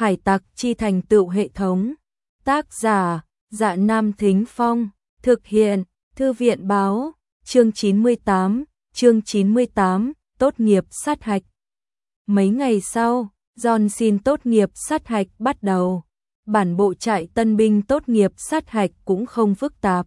Hải tặc chi thành tựu hệ thống. Tác giả: Dạ Nam Thính Phong. Thực hiện: Thư viện Báo. Chương 98, tốt nghiệp sát hạch. Mấy ngày sau, John xin tốt nghiệp sát hạch bắt đầu. Bản bộ trại tân binh tốt nghiệp sát hạch cũng không phức tạp.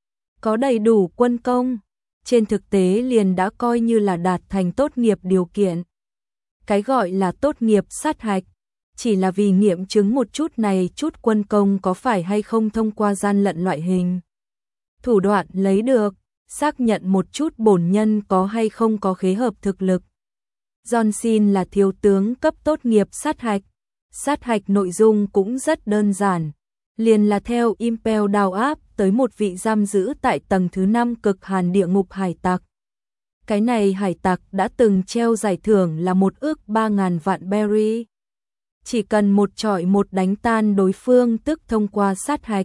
Có đầy đủ quân công, trên thực tế liền đã coi như là đạt thành tốt nghiệp điều kiện. Cái gọi là tốt nghiệp sát hạch, chỉ là vì nghiệm chứng một chút này chút quân công có phải hay không thông qua gian lận loại hình. Thủ đoạn lấy được, xác nhận một chút bổn nhân có hay không có khế hợp thực lực. John xin là thiếu tướng cấp tốt nghiệp sát hạch. Sát hạch nội dung cũng rất đơn giản, liền là theo Impel đào áp tới một vị giam giữ tại tầng thứ 5 cực hàn địa ngục hải tặc. Cái này hải tặc đã từng treo giải thưởng là 1.300.000 vạn berry. Chỉ cần một chọi một đánh tan đối phương tức thông qua sát hạch.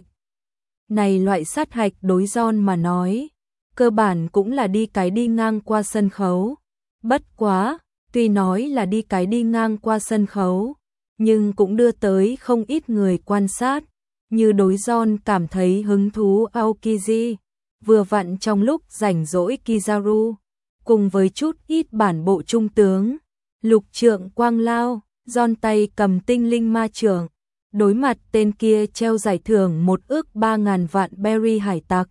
Này loại sát hạch đối John mà nói, cơ bản cũng là đi ngang qua sân khấu. Bất quá, tuy nói là đi ngang qua sân khấu, nhưng cũng đưa tới không ít người quan sát, như đối John cảm thấy hứng thú Aokiji, vừa vặn trong lúc rảnh rỗi Kizaru, cùng với chút ít bản bộ trung tướng, lục trượng quang lao, John tay cầm tinh linh ma trưởng, đối mặt tên kia treo giải thưởng 1.300.000 vạn berry hải tặc.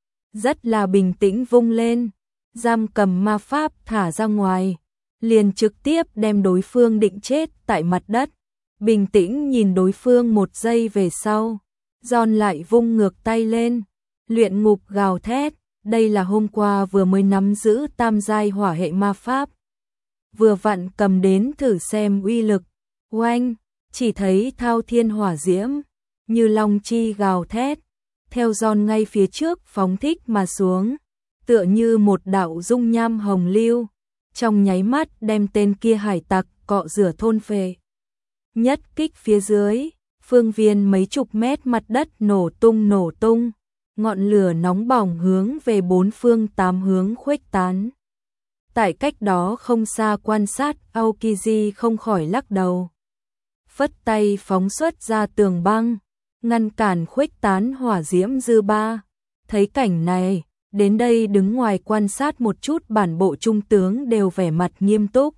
Rất là bình tĩnh vung lên, giam cầm ma pháp thả ra ngoài, liền trực tiếp đem đối phương định chết tại mặt đất. Bình tĩnh nhìn đối phương một giây về sau, John lại vung ngược tay lên, luyện ngục gào thét, đây là hôm qua vừa mới nắm giữ tam giai hỏa hệ ma pháp. Vừa vặn cầm đến thử xem uy lực, oanh, chỉ thấy thao thiên hỏa diễm, như long chi gào thét, theo John ngay phía trước phóng thích mà xuống, tựa như một đạo dung nham hồng lưu, trong nháy mắt đem tên kia hải tặc cọ rửa thôn phệ. Nhất kích phía dưới, phương viên mấy chục mét mặt đất nổ tung, ngọn lửa nóng bỏng hướng về bốn phương tám hướng khuếch tán. Tại cách đó không xa quan sát, Aokiji không khỏi lắc đầu. Phất tay phóng xuất ra tường băng, ngăn cản khuếch tán hỏa diễm dư ba. Thấy cảnh này, đến đây đứng ngoài quan sát một chút bản bộ trung tướng đều vẻ mặt nghiêm túc.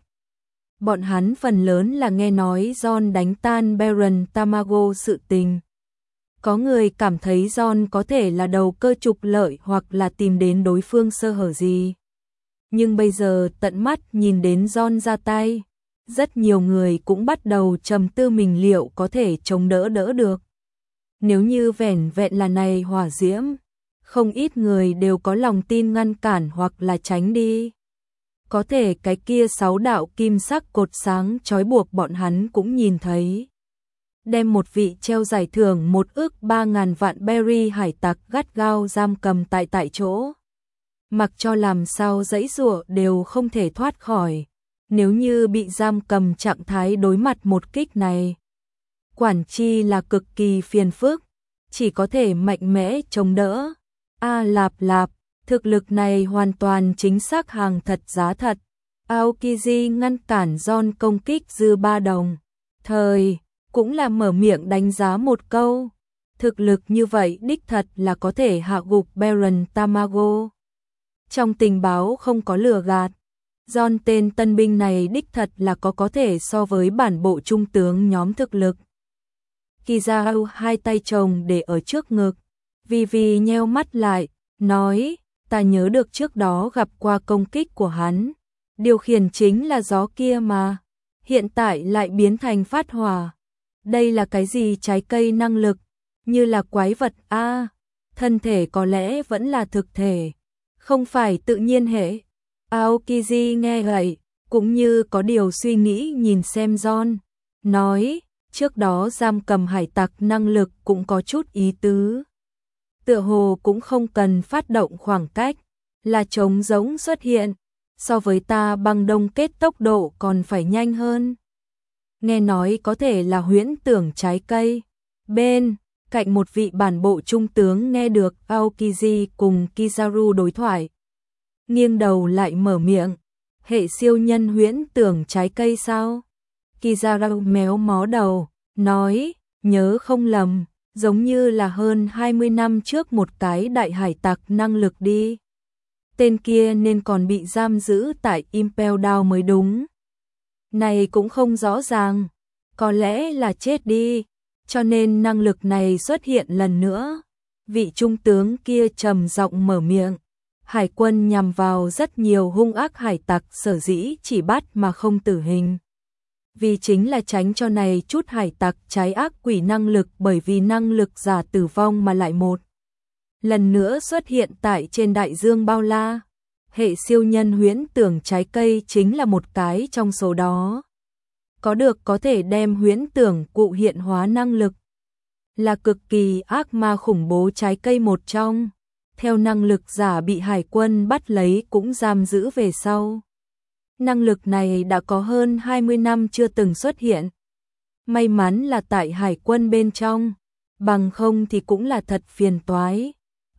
Bọn hắn phần lớn là nghe nói John đánh tan Baron Tamago sự tình. Có người cảm thấy John có thể là đầu cơ trục lợi hoặc là tìm đến đối phương sơ hở gì. Nhưng bây giờ tận mắt nhìn đến John ra tay, rất nhiều người cũng bắt đầu trầm tư mình liệu có thể chống đỡ được. Nếu như vẻn vẹn là này hỏa diễm, không ít người đều có lòng tin ngăn cản hoặc là tránh đi. Có thể cái kia 6 đạo kim sắc cột sáng trói buộc bọn hắn cũng nhìn thấy. Đem một vị treo giải thưởng 1.300.000 vạn berry hải tặc gắt gao giam cầm tại chỗ. Mặc cho làm sao giãy giụa đều không thể thoát khỏi. Nếu như bị giam cầm trạng thái đối mặt một kích này, quản chi là cực kỳ phiền phức, chỉ có thể mạnh mẽ chống đỡ. Lạp, thực lực này hoàn toàn chính xác hàng thật giá thật. Aokiji ngăn cản John công kích dư ba đồng thời, cũng là mở miệng đánh giá một câu. Thực lực như vậy đích thật là có thể hạ gục Baron Tamago. Trong tình báo không có lừa gạt. John tên tân binh này đích thật là có thể so với bản bộ trung tướng nhóm thực lực. Kizaru hai tay chồng để ở trước ngực, vì nheo mắt lại, nói, ta nhớ được trước đó gặp qua công kích của hắn. Điều khiển chính là gió kia mà, hiện tại lại biến thành phát hỏa. Đây là cái gì trái cây năng lực, như là quái vật thân thể có lẽ vẫn là thực thể, không phải tự nhiên hệ. Aokiji nghe vậy, cũng như có điều suy nghĩ nhìn xem John, nói, trước đó giam cầm hải tặc năng lực cũng có chút ý tứ. Tựa hồ cũng không cần phát động khoảng cách, là trống rỗng xuất hiện, so với ta băng đông kết tốc độ còn phải nhanh hơn. Nghe nói có thể là huyễn tưởng trái cây. Bên cạnh một vị bản bộ trung tướng nghe được Aokiji cùng Kizaru đối thoại, nghiêng đầu lại mở miệng, hệ siêu nhân huyễn tưởng trái cây sao? Kizaru méo mó đầu, nói, nhớ không lầm, giống như là hơn 20 năm trước một cái đại hải tặc năng lực đi. Tên kia nên còn bị giam giữ tại Impel Down mới đúng. Này cũng không rõ ràng, có lẽ là chết đi, cho nên năng lực này xuất hiện lần nữa. Vị trung tướng kia trầm giọng mở miệng. Hải quân nhằm vào rất nhiều hung ác hải tặc sở dĩ chỉ bắt mà không tử hình. Vì chính là tránh cho này chút hải tặc trái ác quỷ năng lực, bởi vì năng lực giả tử vong mà lại một lần nữa xuất hiện tại trên đại dương bao la. Hệ siêu nhân huyễn tưởng trái cây chính là một cái trong số đó. Có được có thể đem huyễn tưởng cụ hiện hóa năng lực. Là cực kỳ ác ma khủng bố trái cây một trong. Theo năng lực giả bị hải quân bắt lấy cũng giam giữ về sau. Năng lực này đã có hơn 20 năm chưa từng xuất hiện. May mắn là tại hải quân bên trong, bằng không thì cũng là thật phiền toái.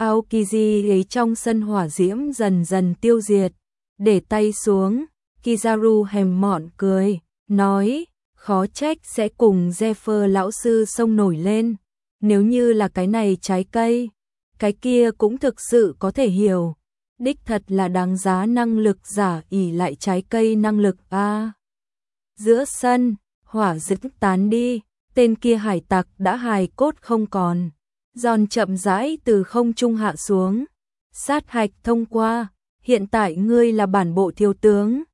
Aokiji ấy trong sân hỏa diễm dần dần tiêu diệt, để tay xuống, Kizaru hèm mọn cười, nói, khó trách sẽ cùng Zephyr lão sư xông nổi lên, nếu như là cái này trái cây, cái kia cũng thực sự có thể hiểu, đích thật là đáng giá năng lực giả ỷ lại trái cây năng lực a. Giữa sân, hỏa diễm tán đi, tên kia hải tặc đã hài cốt không còn. Giòn chậm rãi từ không trung hạ xuống. Sát hạch thông qua, hiện tại ngươi là bản bộ thiếu tướng.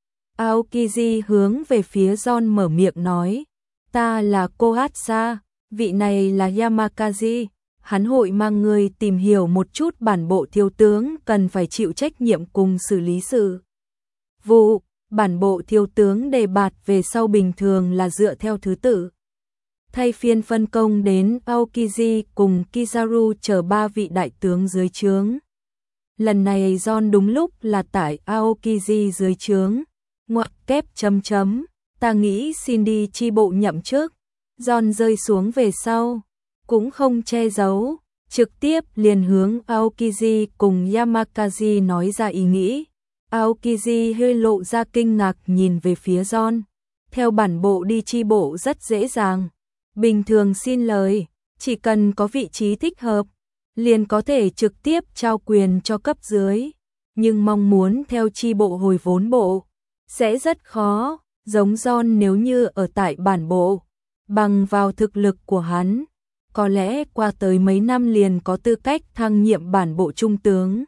Aokiji hướng về phía Giòn mở miệng nói. Ta là Kohatsa, vị này là Yamakazi. Hắn hội mang ngươi tìm hiểu một chút bản bộ thiếu tướng cần phải chịu trách nhiệm cùng xử lý sự vụ. Bản bộ thiếu tướng đề bạt về sau bình thường là dựa theo thứ tự. Thay phiên phân công đến Aokiji cùng Kizaru chờ 3 vị đại tướng dưới trướng. Lần này John đúng lúc là tại Aokiji dưới trướng. Ngoặc kép chấm chấm, ta nghĩ xin đi chi bộ nhậm chức. John rơi xuống về sau, cũng không che giấu, trực tiếp liền hướng Aokiji cùng Yamakazi nói ra ý nghĩ. Aokiji hơi lộ ra kinh ngạc nhìn về phía John. Theo bản bộ đi chi bộ rất dễ dàng. Bình thường xin lời, chỉ cần có vị trí thích hợp, liền có thể trực tiếp trao quyền cho cấp dưới. Nhưng mong muốn theo chi bộ hồi vốn bộ, sẽ rất khó, giống John nếu như ở tại bản bộ. Bằng vào thực lực của hắn, có lẽ qua tới mấy năm liền có tư cách thăng nhiệm bản bộ trung tướng.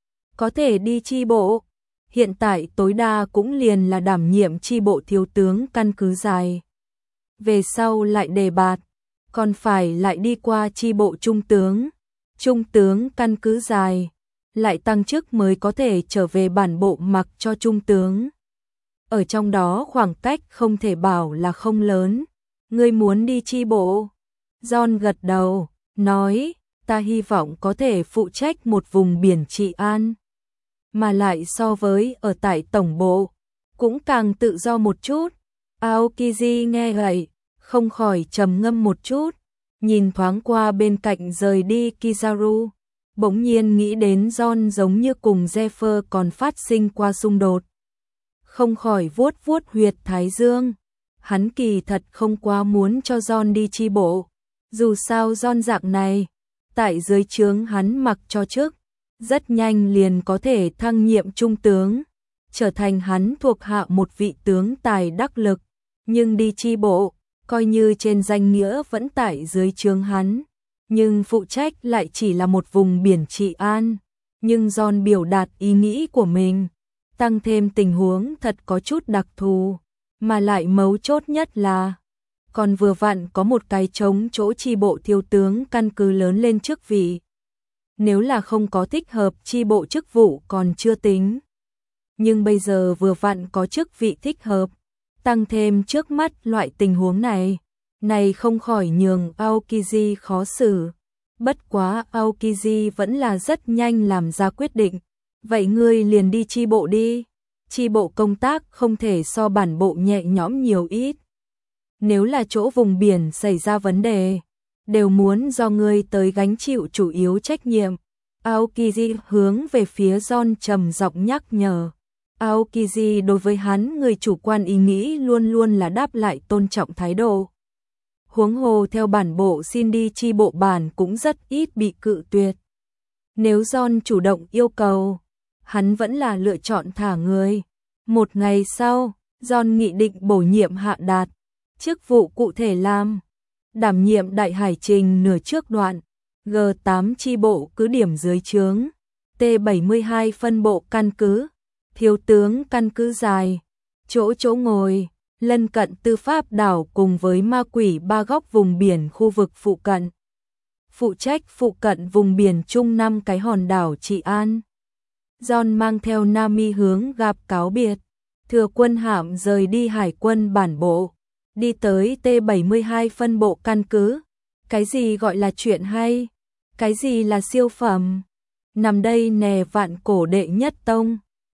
Có thể đi chi bộ, hiện tại tối đa cũng liền là đảm nhiệm chi bộ thiếu tướng căn cứ dài. Về sau lại đề bạt, còn phải lại đi qua chi bộ trung tướng căn cứ dài, lại tăng chức mới có thể trở về bản bộ mặc cho trung tướng. Ở trong đó khoảng cách không thể bảo là không lớn. Ngươi muốn đi chi bộ? John gật đầu, nói, ta hy vọng có thể phụ trách một vùng biển trị an. Mà lại so với ở tại tổng bộ, cũng càng tự do một chút. Aokiji nghe vậy, không khỏi trầm ngâm một chút, nhìn thoáng qua bên cạnh rời đi Kizaru, bỗng nhiên nghĩ đến John giống như cùng Zephyr còn phát sinh qua xung đột. Không khỏi vuốt vuốt huyệt thái dương, hắn kỳ thật không quá muốn cho John đi chi bộ, dù sao John dạng này, tại dưới trướng hắn mặc cho chức, rất nhanh liền có thể thăng nhiệm trung tướng, trở thành hắn thuộc hạ một vị tướng tài đắc lực, nhưng đi chi bộ, coi như trên danh nghĩa vẫn tại dưới trướng hắn, nhưng phụ trách lại chỉ là một vùng biển trị an. Nhưng John biểu đạt ý nghĩ của mình, tăng thêm tình huống thật có chút đặc thù, mà lại mấu chốt nhất là còn vừa vặn có một cái trống chỗ chi bộ thiếu tướng căn cứ lớn lên chức vị. Nếu là không có thích hợp chi bộ chức vụ còn chưa tính, nhưng bây giờ vừa vặn có chức vị thích hợp, tăng thêm trước mắt loại tình huống này không khỏi nhường Aokiji khó xử. Bất quá Aokiji vẫn là rất nhanh làm ra quyết định, vậy ngươi liền đi chi bộ đi, chi bộ công tác không thể so bản bộ nhẹ nhõm nhiều ít. Nếu là chỗ vùng biển xảy ra vấn đề, đều muốn do ngươi tới gánh chịu chủ yếu trách nhiệm. Aokiji hướng về phía John trầm giọng nhắc nhở. Aokiji đối với hắn người chủ quan ý nghĩ luôn luôn là đáp lại tôn trọng thái độ Huống hồ theo bản bộ xin đi chi bộ bản cũng rất ít bị cự tuyệt. Nếu John chủ động yêu cầu, hắn vẫn là lựa chọn thả người. Một ngày sau, John nghị định bổ nhiệm Hạ Đạt, chức vụ cụ thể làm đảm nhiệm đại hải trình nửa trước đoạn, G8 chi bộ cứ điểm dưới trướng, T72 phân bộ căn cứ, thiếu tướng căn cứ dài, chỗ ngồi, lân cận tư pháp đảo cùng với ma quỷ ba góc vùng biển khu vực phụ cận. Phụ trách phụ cận vùng biển Trung 5 cái hòn đảo trị an. John mang theo Nami hướng gặp cáo biệt, thừa quân hạm rời đi hải quân bản bộ, đi tới T72 phân bộ căn cứ. Cái gì gọi là chuyện hay? Cái gì là siêu phẩm? Nằm đây nè vạn cổ đệ nhất tông.